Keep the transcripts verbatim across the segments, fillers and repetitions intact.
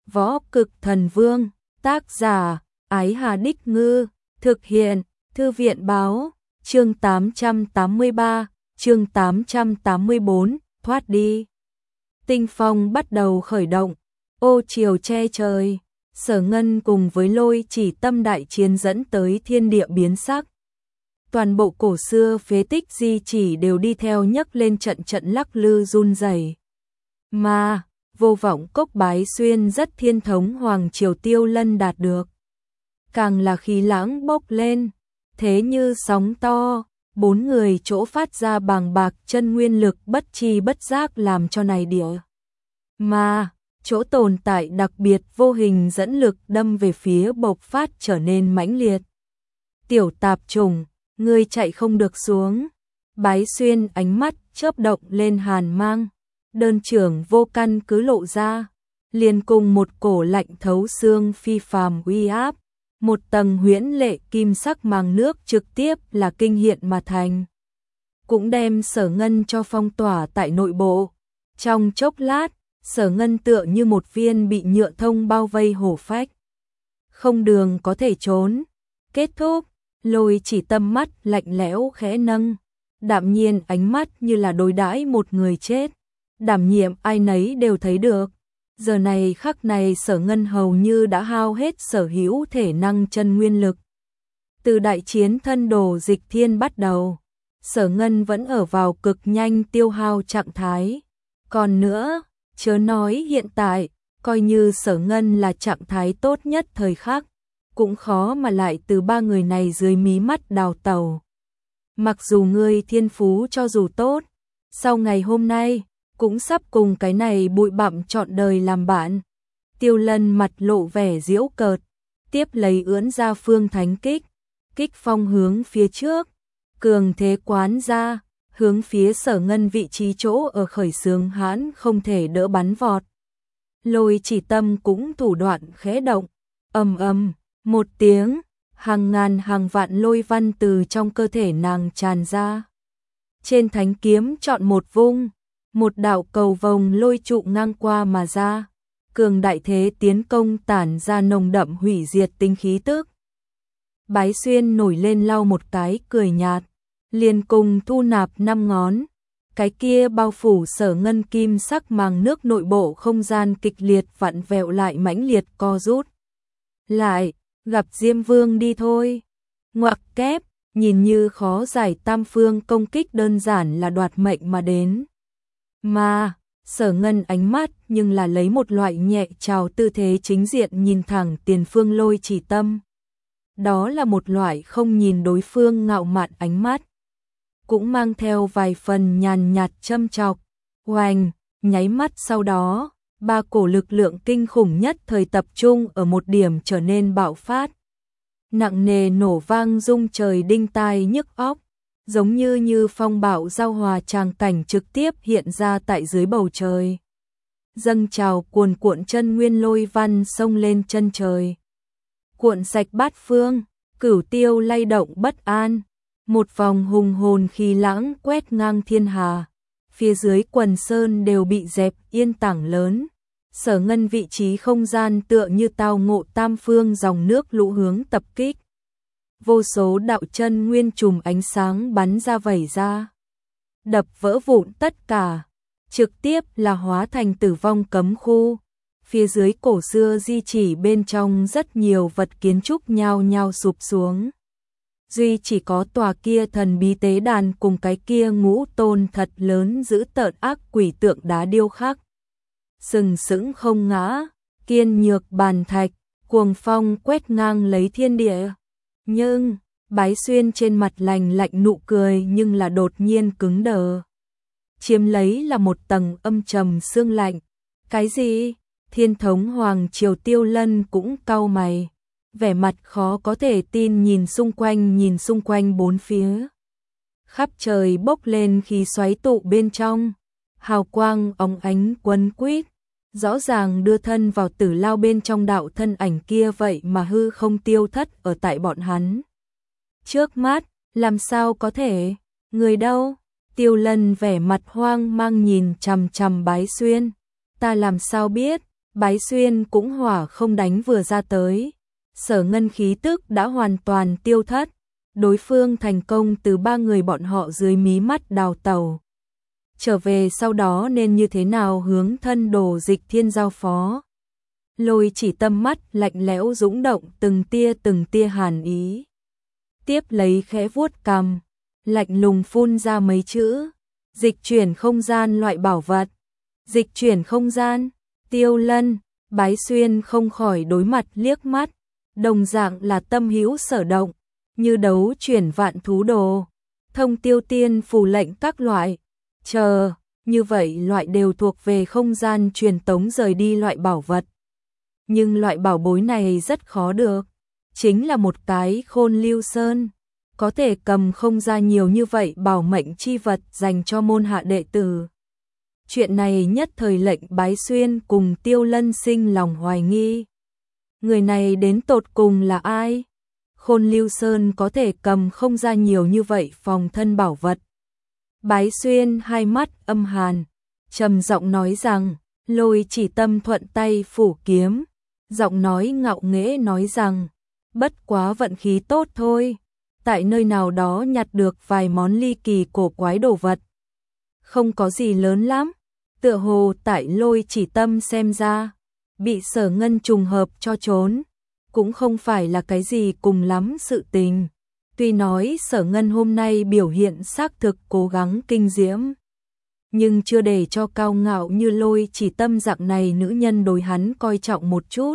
Võ Cực Thần Vương, tác giả, Ái Hà Đích Ngư, thực hiện, Thư viện Báo, chương tám trăm tám mươi ba, chương tám trăm tám mươi bốn, thoát đi. Tinh phong bắt đầu khởi động, ô chiều che trời, Sở Ngân cùng với Lôi Chỉ Tâm đại chiến dẫn tới thiên địa biến sắc. Toàn bộ cổ xưa phế tích di chỉ đều đi theo nhấc lên trận trận lắc lư run rẩy. Mà, vô vọng cốc bái xuyên rất thiên thống hoàng triều Tiêu Lân đạt được. Càng là khí lãng bốc lên, thế như sóng to, bốn người chỗ phát ra bàng bạc chân nguyên lực bất chi bất giác làm cho này địa. Mà, chỗ tồn tại đặc biệt vô hình dẫn lực đâm về phía bộc phát trở nên mãnh liệt. Tiểu tạp trùng, ngươi chạy không được xuống. Bái xuyên ánh mắt chớp động lên hàn mang, đơn trưởng vô căn cứ lộ ra, liền cùng một cổ lạnh thấu xương phi phàm uy áp, một tầng huyễn lệ kim sắc màng nước trực tiếp là kinh hiện mà thành. Cũng đem Sở Ngân cho phong tỏa tại nội bộ. Trong chốc lát, Sở Ngân tựa như một viên bị nhựa thông bao vây hổ phách. Không đường có thể trốn. Kết thúc, Lôi Chỉ Tâm mắt lạnh lẽo khẽ nâng, đạm nhiên ánh mắt như là đối đãi một người chết. Đảm nhiệm ai nấy đều thấy được. Giờ này khắc này Sở Ngân hầu như đã hao hết sở hữu thể năng chân nguyên lực. Từ đại chiến thân đồ dịch thiên bắt đầu, Sở Ngân vẫn ở vào cực nhanh tiêu hao trạng thái. Còn nữa, chớ nói hiện tại, coi như Sở Ngân là trạng thái tốt nhất thời khắc, cũng khó mà lại từ ba người này dưới mí mắt đào tẩu. Mặc dù ngươi thiên phú cho dù tốt, sau ngày hôm nay, cũng sắp cùng cái này bụi bặm trọn đời làm bạn. Tiêu Lân mặt lộ vẻ giễu cợt, tiếp lấy ưỡn ra phương thánh kích, kích phong hướng phía trước, cường thế quán ra, hướng phía Sở Ngân vị trí chỗ ở khởi xướng hãn không thể đỡ bắn vọt. Lôi Chỉ Tâm cũng thủ đoạn khẽ động, ầm ầm, một tiếng, hàng ngàn hàng vạn lôi văn từ trong cơ thể nàng tràn ra. Trên thánh kiếm chọn một vung, một đạo cầu vồng lôi trụ ngang qua mà ra, cường đại thế tiến công tản ra nồng đậm hủy diệt tinh khí tức. Bái xuyên nổi lên lau một cái cười nhạt, liền cùng thu nạp năm ngón, cái kia bao phủ Sở Ngân kim sắc màng nước nội bộ không gian kịch liệt vặn vẹo lại mãnh liệt co rút. Lại, gặp Diêm Vương đi thôi. Ngoặc kép, nhìn như khó giải tam phương công kích đơn giản là đoạt mệnh mà đến. Mà, Sở Ngân ánh mắt nhưng là lấy một loại nhẹ trào tư thế chính diện nhìn thẳng tiền phương Lôi Chỉ Tâm. Đó là một loại không nhìn đối phương ngạo mạn ánh mắt, cũng mang theo vài phần nhàn nhạt châm chọc. Oanh, nháy mắt sau đó, ba cổ lực lượng kinh khủng nhất thời tập trung ở một điểm trở nên bạo phát. Nặng nề nổ vang rung trời đinh tai nhức óc, giống như như phong bạo giao hòa tràng cảnh trực tiếp hiện ra tại dưới bầu trời. Dâng trào cuồn cuộn chân nguyên lôi văn xông lên chân trời. Cuộn sạch bát phương, cửu tiêu lay động bất an. Một vòng hùng hồn khí lãng quét ngang thiên hà. Phía dưới quần sơn đều bị dẹp yên tảng lớn. Sở Ngân vị trí không gian tựa như tao ngộ tam phương dòng nước lũ hướng tập kích. Vô số đạo chân nguyên chùm ánh sáng bắn ra vẩy ra, đập vỡ vụn tất cả, trực tiếp là hóa thành tử vong cấm khu. Phía dưới cổ xưa di chỉ bên trong rất nhiều vật kiến trúc nhao nhao sụp xuống. Duy chỉ có tòa kia thần bí tế đàn cùng cái kia ngũ tôn thật lớn giữ tợn ác quỷ tượng đá điêu khắc. Sừng sững không ngã, kiên nhược bàn thạch, cuồng phong quét ngang lấy thiên địa. Nhưng, Bái xuyên trên mặt lành lạnh nụ cười nhưng là đột nhiên cứng đờ. Chiếm lấy là một tầng âm trầm sương lạnh. Cái gì? Thiên thống hoàng triều Tiêu Lân cũng cau mày, vẻ mặt khó có thể tin nhìn xung quanh nhìn xung quanh bốn phía. Khắp trời bốc lên khí xoáy tụ bên trong, hào quang óng ánh quấn quýt, rõ ràng đưa thân vào tử lao bên trong đạo thân ảnh kia vậy mà hư không tiêu thất ở tại bọn hắn. Trước mắt, làm sao có thể? Người đâu? Tiêu Lân vẻ mặt hoang mang nhìn chằm chằm Bái xuyên. Ta làm sao biết? Bái Xuyên cũng hỏa không đánh vừa ra tới. Sở Ngân khí tức đã hoàn toàn tiêu thất. Đối phương thành công từ ba người bọn họ dưới mí mắt đào tẩu. Trở về sau đó nên như thế nào hướng thân đồ Dịch Thiên giao phó. Lôi Chỉ Tâm mắt lạnh lẽo dũng động từng tia từng tia hàn ý. Tiếp lấy khẽ vuốt cằm, lạnh lùng phun ra mấy chữ. Dịch chuyển không gian loại bảo vật. Dịch chuyển không gian, Tiêu Lân, Bái Xuyên không khỏi đối mặt liếc mắt. Đồng dạng là tâm hữu sở động, như đấu chuyển vạn thú đồ. Thông tiêu tiên phù lệnh các loại. Chờ, như vậy loại đều thuộc về không gian truyền tống rời đi loại bảo vật. Nhưng loại bảo bối này rất khó được. Chính là một cái Khôn Lưu Sơn. Có thể cầm không ra nhiều như vậy bảo mệnh chi vật dành cho môn hạ đệ tử. Chuyện này nhất thời lệnh Bái Xuyên cùng Tiêu Lân sinh lòng hoài nghi. Người này đến tột cùng là ai? Khôn Lưu Sơn có thể cầm không ra nhiều như vậy phòng thân bảo vật. Bái Xuyên hai mắt âm hàn, trầm giọng nói rằng, Lôi Chỉ Tâm thuận tay phủ kiếm, giọng nói ngạo nghễ nói rằng, bất quá vận khí tốt thôi, tại nơi nào đó nhặt được vài món ly kỳ cổ quái đồ vật. Không có gì lớn lắm, tựa hồ tại Lôi Chỉ Tâm xem ra, bị Sở Ngân trùng hợp cho trốn, cũng không phải là cái gì cùng lắm sự tình. Tuy nói Sở Ngân hôm nay biểu hiện xác thực cố gắng kinh diễm, nhưng chưa để cho cao ngạo như Lôi Chỉ Tâm dạng này nữ nhân đối hắn coi trọng một chút.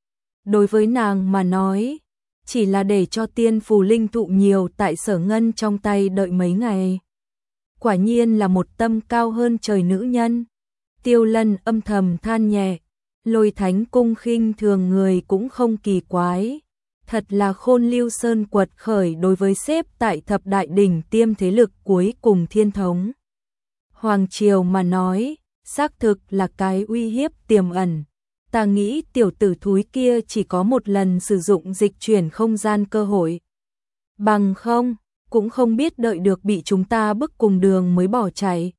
Đối với nàng mà nói, chỉ là để cho tiên phù linh thụ nhiều tại Sở Ngân trong tay đợi mấy ngày. Quả nhiên là một tâm cao hơn trời nữ nhân. Tiêu Lân âm thầm than nhẹ, Lôi Thánh cung khinh thường người cũng không kỳ quái. Thật là Khôn Lưu Sơn quật khởi đối với xếp tại thập đại đỉnh tiêm thế lực cuối cùng thiên thống Hoàng Triều mà nói, xác thực là cái uy hiếp tiềm ẩn. Ta nghĩ tiểu tử thúi kia chỉ có một lần sử dụng dịch chuyển không gian cơ hội. Bằng không, cũng không biết đợi được bị chúng ta bức cùng đường mới bỏ chạy.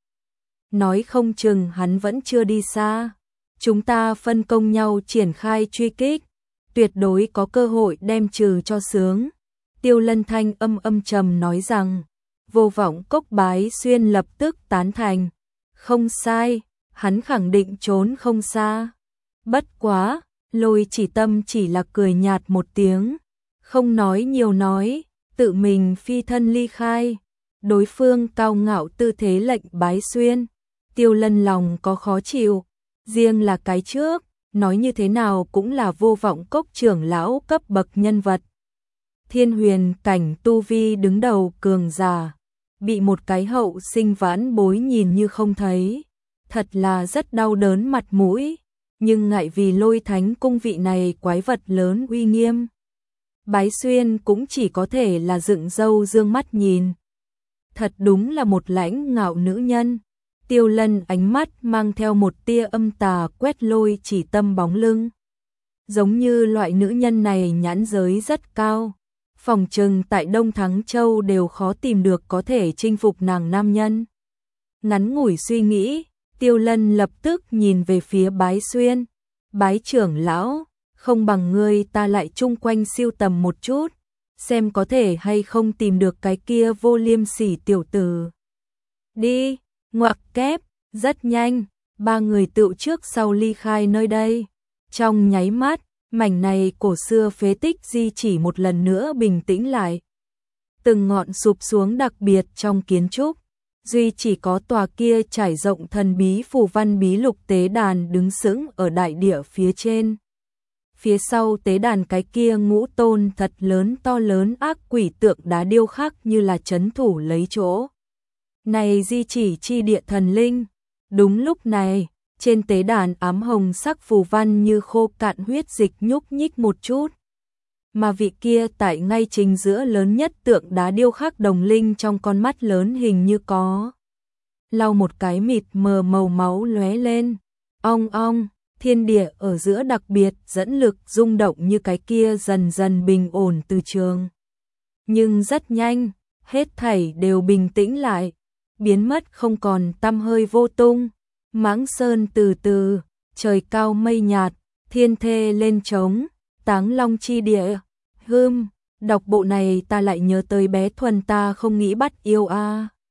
Nói không chừng hắn vẫn chưa đi xa. Chúng ta phân công nhau triển khai truy kích, tuyệt đối có cơ hội đem trừ cho sướng. Tiêu Lân thanh âm âm trầm nói rằng, Vô Vọng Cốc Bái Xuyên lập tức tán thành. Không sai, hắn khẳng định trốn không xa. Bất quá, Lôi Chỉ Tâm chỉ là cười nhạt một tiếng, không nói nhiều nói, tự mình phi thân ly khai. Đối phương cao ngạo tư thế lệnh Bái Xuyên, Tiêu Lân lòng có khó chịu, riêng là cái trước, nói như thế nào cũng là Vô Vọng Cốc trưởng lão cấp bậc nhân vật. Thiên huyền cảnh tu vi đứng đầu cường giả, bị một cái hậu sinh vãn bối nhìn như không thấy, thật là rất đau đớn mặt mũi, nhưng ngại vì Lôi Thánh cung vị này quái vật lớn uy nghiêm. Bái Xuyên cũng chỉ có thể là dựng râu dương mắt nhìn. Thật đúng là một lãnh ngạo nữ nhân. Tiêu Lân ánh mắt mang theo một tia âm tà quét Lôi Chỉ Tâm bóng lưng. Giống như loại nữ nhân này nhãn giới rất cao. Phòng trừng tại Đông Thắng Châu đều khó tìm được có thể chinh phục nàng nam nhân. Ngắn ngủi suy nghĩ, Tiêu Lân lập tức nhìn về phía Bái Xuyên. Bái trưởng lão, không bằng ngươi ta lại chung quanh siêu tầm một chút, xem có thể hay không tìm được cái kia vô liêm sỉ tiểu tử. Đi, ngoặc kép, rất nhanh, ba người tựu trước sau ly khai nơi đây. Trong nháy mắt, mảnh này cổ xưa phế tích di chỉ một lần nữa bình tĩnh lại. Từng ngọn sụp xuống đặc biệt trong kiến trúc, duy chỉ có tòa kia trải rộng thần bí phù văn bí lục tế đàn đứng sững ở đại địa phía trên. Phía sau tế đàn cái kia ngũ tôn thật lớn to lớn ác quỷ tượng đá điêu khắc như là trấn thủ lấy chỗ. Này di chỉ chi địa thần linh. Đúng lúc này, trên tế đàn ám hồng sắc phù văn như khô cạn huyết dịch nhúc nhích một chút. Mà vị kia tại ngay chính giữa lớn nhất tượng đá điêu khắc đồng linh trong con mắt lớn hình như có lau một cái mịt mờ màu máu lóe lên. Ong ong, thiên địa ở giữa đặc biệt dẫn lực rung động như cái kia dần dần bình ổn từ trường. Nhưng rất nhanh, hết thảy đều bình tĩnh lại, biến mất không còn tăm hơi vô tung. Mãng Sơn từ từ, trời cao mây nhạt, thiên thê lên trống, táng long chi địa. Hưm, đọc bộ này ta lại nhớ tới bé Thuần ta không nghĩ bắt yêu a.